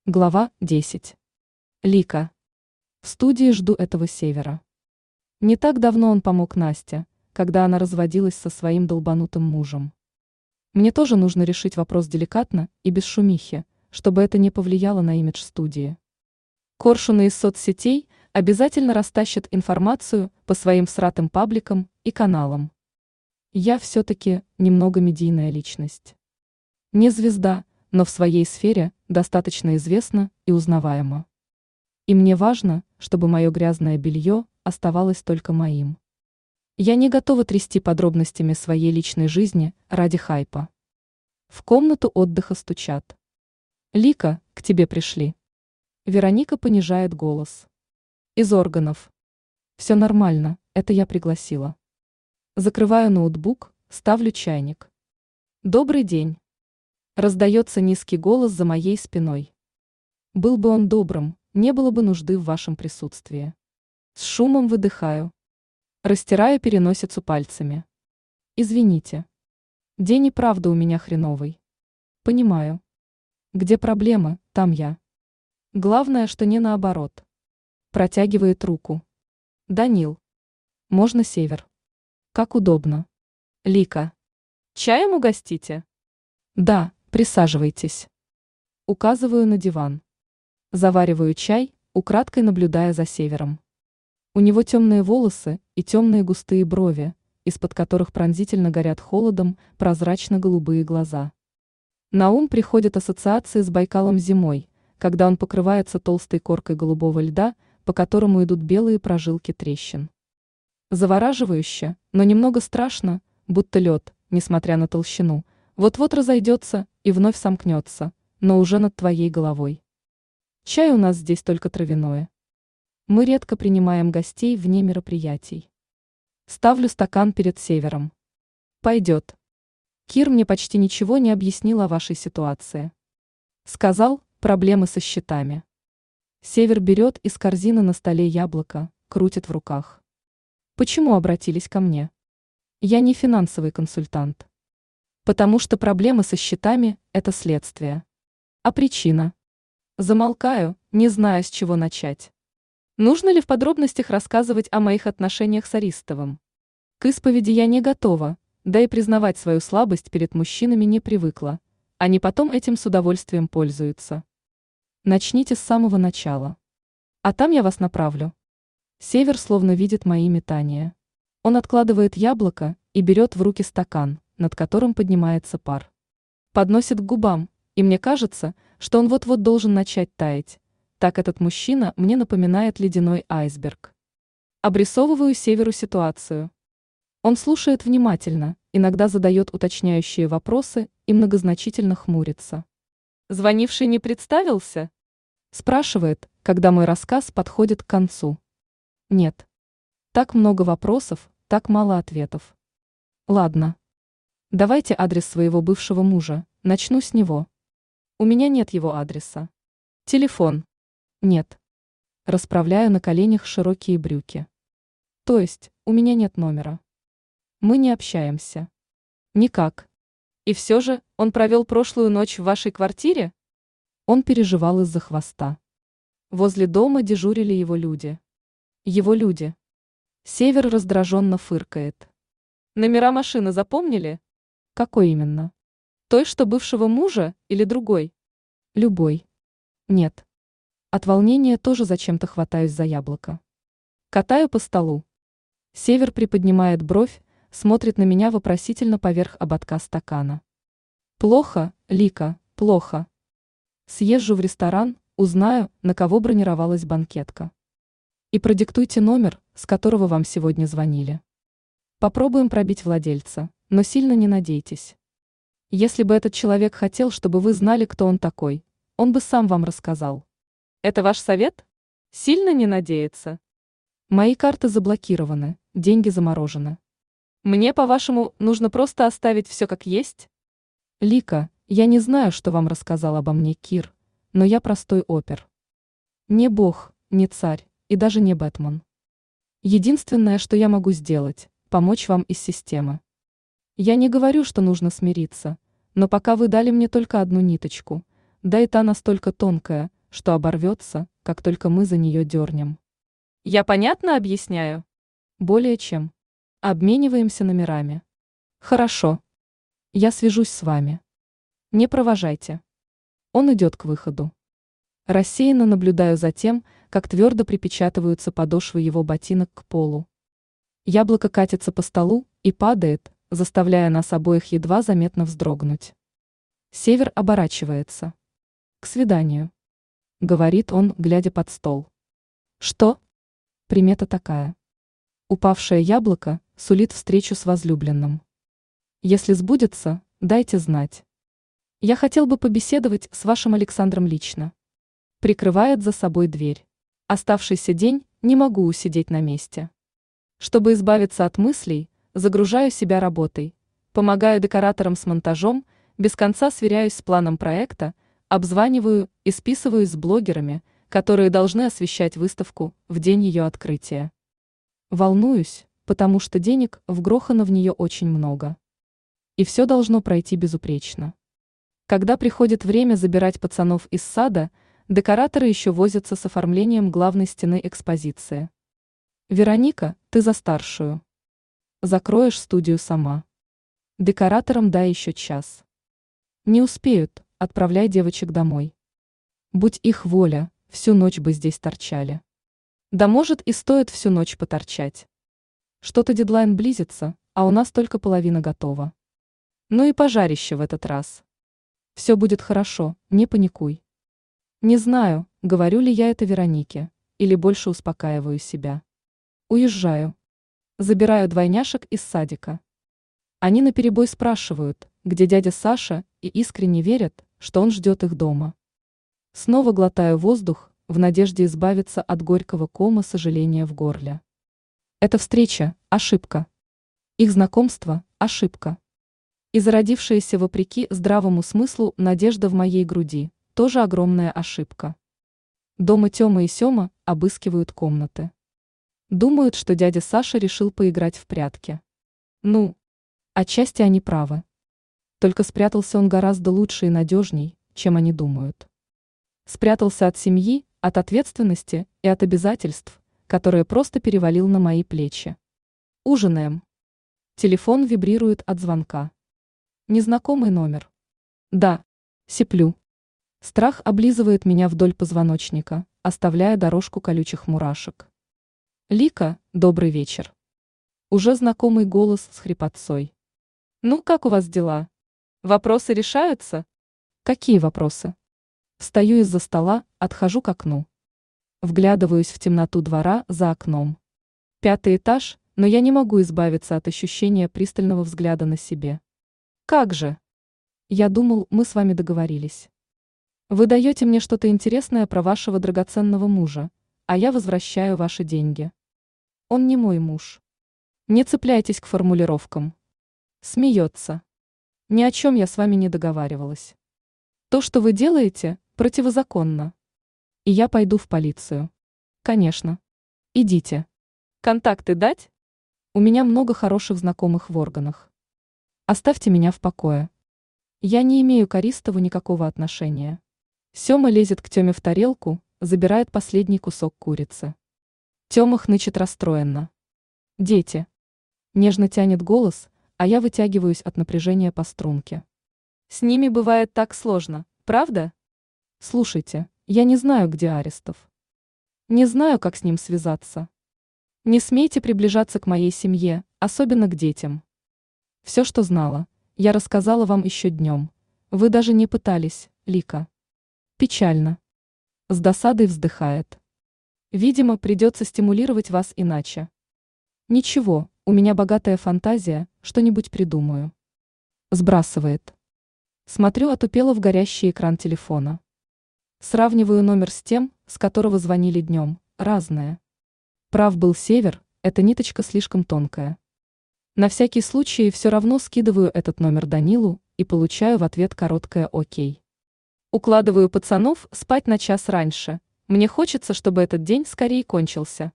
Глава 10. Лика. В студии жду этого Севера. Не так давно он помог Насте, когда она разводилась со своим долбанутым мужем. Мне тоже нужно решить вопрос деликатно и без шумихи, чтобы это не повлияло на имидж студии. Коршуны из соцсетей обязательно растащат информацию по своим всратым пабликам и каналам. Я все-таки немного медийная личность. Не звезда, но в своей сфере достаточно известна и узнаваема. И мне важно, чтобы мое грязное белье оставалось только моим. Я не готова трясти подробностями своей личной жизни ради хайпа. В комнату отдыха стучат. «Лика, к тебе пришли». Вероника понижает голос. «Из органов». «Все нормально, это я пригласила». Закрываю ноутбук, ставлю чайник. «Добрый день». Раздается низкий голос за моей спиной. Был бы он добрым, не было бы нужды в вашем присутствии. С шумом выдыхаю. Растираю переносицу пальцами. Извините. День и правда у меня хреновый. Понимаю. Где проблемы, там я. Главное, что не наоборот. Протягивает руку. Данил. Можно Север? Как удобно. Лика. Чаем угостите? Да. Присаживайтесь. Указываю на диван. Завариваю чай, украдкой наблюдая за Севером. У него темные волосы и темные густые брови, из-под которых пронзительно горят холодом прозрачно-голубые глаза. На ум приходят ассоциации с Байкалом зимой, когда он покрывается толстой коркой голубого льда, по которому идут белые прожилки трещин. Завораживающе, но немного страшно, будто лед, несмотря на толщину, вот-вот разойдется и вновь сомкнется, но уже над твоей головой. Чай у нас здесь только травяное. Мы редко принимаем гостей вне мероприятий. Ставлю стакан перед Севером. Пойдет. Кир мне почти ничего не объяснил о вашей ситуации. Сказал, проблемы со счетами. Север берет из корзины на столе яблоко, крутит в руках. Почему обратились ко мне? Я не финансовый консультант. Потому что проблемы со счетами – это следствие. А причина? Замолкаю, не зная, с чего начать. Нужно ли в подробностях рассказывать о моих отношениях с Аристовым? К исповеди я не готова, да и признавать свою слабость перед мужчинами не привыкла. Они потом этим с удовольствием пользуются. Начните с самого начала. А там я вас направлю. Север словно видит мои метания. Он откладывает яблоко и берет в руки стакан, над которым поднимается пар. Подносит к губам, и мне кажется, что он вот-вот должен начать таять. Так этот мужчина мне напоминает ледяной айсберг. Обрисовываю Северу ситуацию. Он слушает внимательно, иногда задает уточняющие вопросы и многозначительно хмурится. «Звонивший не представился?» Спрашивает, когда мой рассказ подходит к концу. Нет. Так много вопросов, так мало ответов. Ладно. Давайте адрес своего бывшего мужа, начну с него. У меня нет его адреса. Телефон. Нет. Расправляю на коленях широкие брюки. То есть, у меня нет номера. Мы не общаемся. Никак. И все же, он провел прошлую ночь в вашей квартире? Он переживал из-за хвоста. Возле дома дежурили его люди. Его люди. Север раздраженно фыркает. Номера машины запомнили? Какой именно? Той, что бывшего мужа, или другой? Любой. Нет. От волнения тоже зачем-то хватаюсь за яблоко. Катаю по столу. Север приподнимает бровь, смотрит на меня вопросительно поверх ободка стакана. Плохо, Лика, плохо. Съезжу в ресторан, узнаю, на кого бронировалась банкетка. И продиктуйте номер, с которого вам сегодня звонили. Попробуем пробить владельца, но сильно не надейтесь. Если бы этот человек хотел, чтобы вы знали, кто он такой, он бы сам вам рассказал. Это ваш совет? Сильно не надеяться? Мои карты заблокированы, деньги заморожены. Мне, по-вашему, нужно просто оставить все как есть? Лика, я не знаю, что вам рассказал обо мне Кир, но я простой опер. Не бог, не царь и даже не Бэтмен. Единственное, что я могу сделать, помочь вам из системы. Я не говорю, что нужно смириться, но пока вы дали мне только одну ниточку, да и та настолько тонкая, что оборвется, как только мы за нее дернем. Я понятно объясняю? Более чем. Обмениваемся номерами. Хорошо. Я свяжусь с вами. Не провожайте. Он идет к выходу. Рассеянно наблюдаю за тем, как твердо припечатываются подошвы его ботинок к полу. Яблоко катится по столу и падает, заставляя нас обоих едва заметно вздрогнуть. Север оборачивается. «К свиданию», — говорит он, глядя под стол. «Что?» Примета такая. Упавшее яблоко сулит встречу с возлюбленным. Если сбудется, дайте знать. Я хотел бы побеседовать с вашим Александром лично. Прикрывает за собой дверь. Оставшийся день не могу усидеть на месте. Чтобы избавиться от мыслей, загружаю себя работой, помогаю декораторам с монтажом, без конца сверяюсь с планом проекта, обзваниваю и списываюсь с блогерами, которые должны освещать выставку в день ее открытия. Волнуюсь, потому что денег вгрохано в нее очень много. И все должно пройти безупречно. Когда приходит время забирать пацанов из сада, декораторы еще возятся с оформлением главной стены экспозиции. «Вероника, ты за старшую. Закроешь студию сама. Декораторам дай еще час. Не успеют, отправляй девочек домой. Будь их воля, всю ночь бы здесь торчали. Да может и стоит всю ночь поторчать. Что-то дедлайн близится, а у нас только половина готова. Ну и пожарище в этот раз. Все будет хорошо, не паникуй». Не знаю, говорю ли я это Веронике, или больше успокаиваю себя. Уезжаю. Забираю двойняшек из садика. Они наперебой спрашивают, где дядя Саша, и искренне верят, что он ждет их дома. Снова глотаю воздух, в надежде избавиться от горького кома сожаления в горле. Эта встреча – ошибка. Их знакомство – ошибка. И зародившаяся вопреки здравому смыслу надежда в моей груди – тоже огромная ошибка. Дома Тёма и Сёма обыскивают комнаты. Думают, что дядя Саша решил поиграть в прятки. Ну, отчасти они правы. Только спрятался он гораздо лучше и надежней, чем они думают. Спрятался от семьи, от ответственности и от обязательств, которые просто перевалил на мои плечи. Ужинаем. Телефон вибрирует от звонка. Незнакомый номер. Да, сиплю. Страх облизывает меня вдоль позвоночника, оставляя дорожку колючих мурашек. Лика, добрый вечер. Уже знакомый голос с хрипотцой. Ну, как у вас дела? Вопросы решаются? Какие вопросы? Встаю из-за стола, отхожу к окну. Вглядываюсь в темноту двора за окном. 5-й этаж, но я не могу избавиться от ощущения пристального взгляда на себе. Как же? Я думал, мы с вами договорились. Вы даете мне что-то интересное про вашего драгоценного мужа, а я возвращаю ваши деньги. Он не мой муж. Не цепляйтесь к формулировкам. Смеется. Ни о чем я с вами не договаривалась. То, что вы делаете, противозаконно. И я пойду в полицию. Конечно. Идите. Контакты дать? У меня много хороших знакомых в органах. Оставьте меня в покое. Я не имею к Аристову никакого отношения. Сёма лезет к Тёме в тарелку, забирает последний кусок курицы. Тёма хнычет расстроенно. Дети. Нежно тянет голос, а я вытягиваюсь от напряжения по струнке. С ними бывает так сложно, правда? Слушайте, я не знаю, где Аристов. Не знаю, как с ним связаться. Не смейте приближаться к моей семье, особенно к детям. Все, что знала, я рассказала вам еще днем. Вы даже не пытались, Лика. Печально. С досадой вздыхает. Видимо, придется стимулировать вас иначе. Ничего, у меня богатая фантазия, что-нибудь придумаю. Сбрасывает. Смотрю отупело в горящий экран телефона. Сравниваю номер с тем, с которого звонили днем, разное. Прав был Север, эта ниточка слишком тонкая. На всякий случай все равно скидываю этот номер Данилу и получаю в ответ короткое «Окей». Укладываю пацанов спать на час раньше. Мне хочется, чтобы этот день скорее кончился.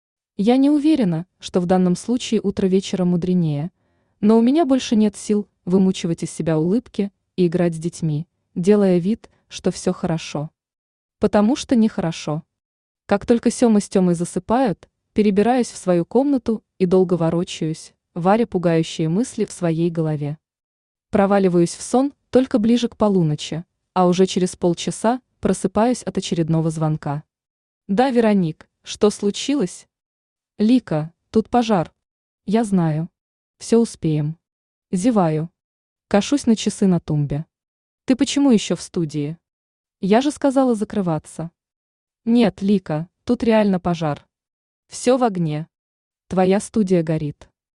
Я не уверена, что в данном случае утро вечера мудренее, но у меня больше нет сил вымучивать из себя улыбки и играть с детьми, делая вид, что все хорошо. Потому что нехорошо. Как только Сема с Темой засыпают, перебираюсь в свою комнату и долго ворочаюсь, варя пугающие мысли в своей голове. Проваливаюсь в сон только ближе к полуночи, а уже через полчаса просыпаюсь от очередного звонка. Да, Вероник, что случилось? Лика, тут пожар. Я знаю. Все успеем. Зеваю. Кашусь на часы на тумбе. Ты почему еще в студии? Я же сказала закрываться. Нет, Лика, тут реально пожар. Все в огне. Твоя студия горит.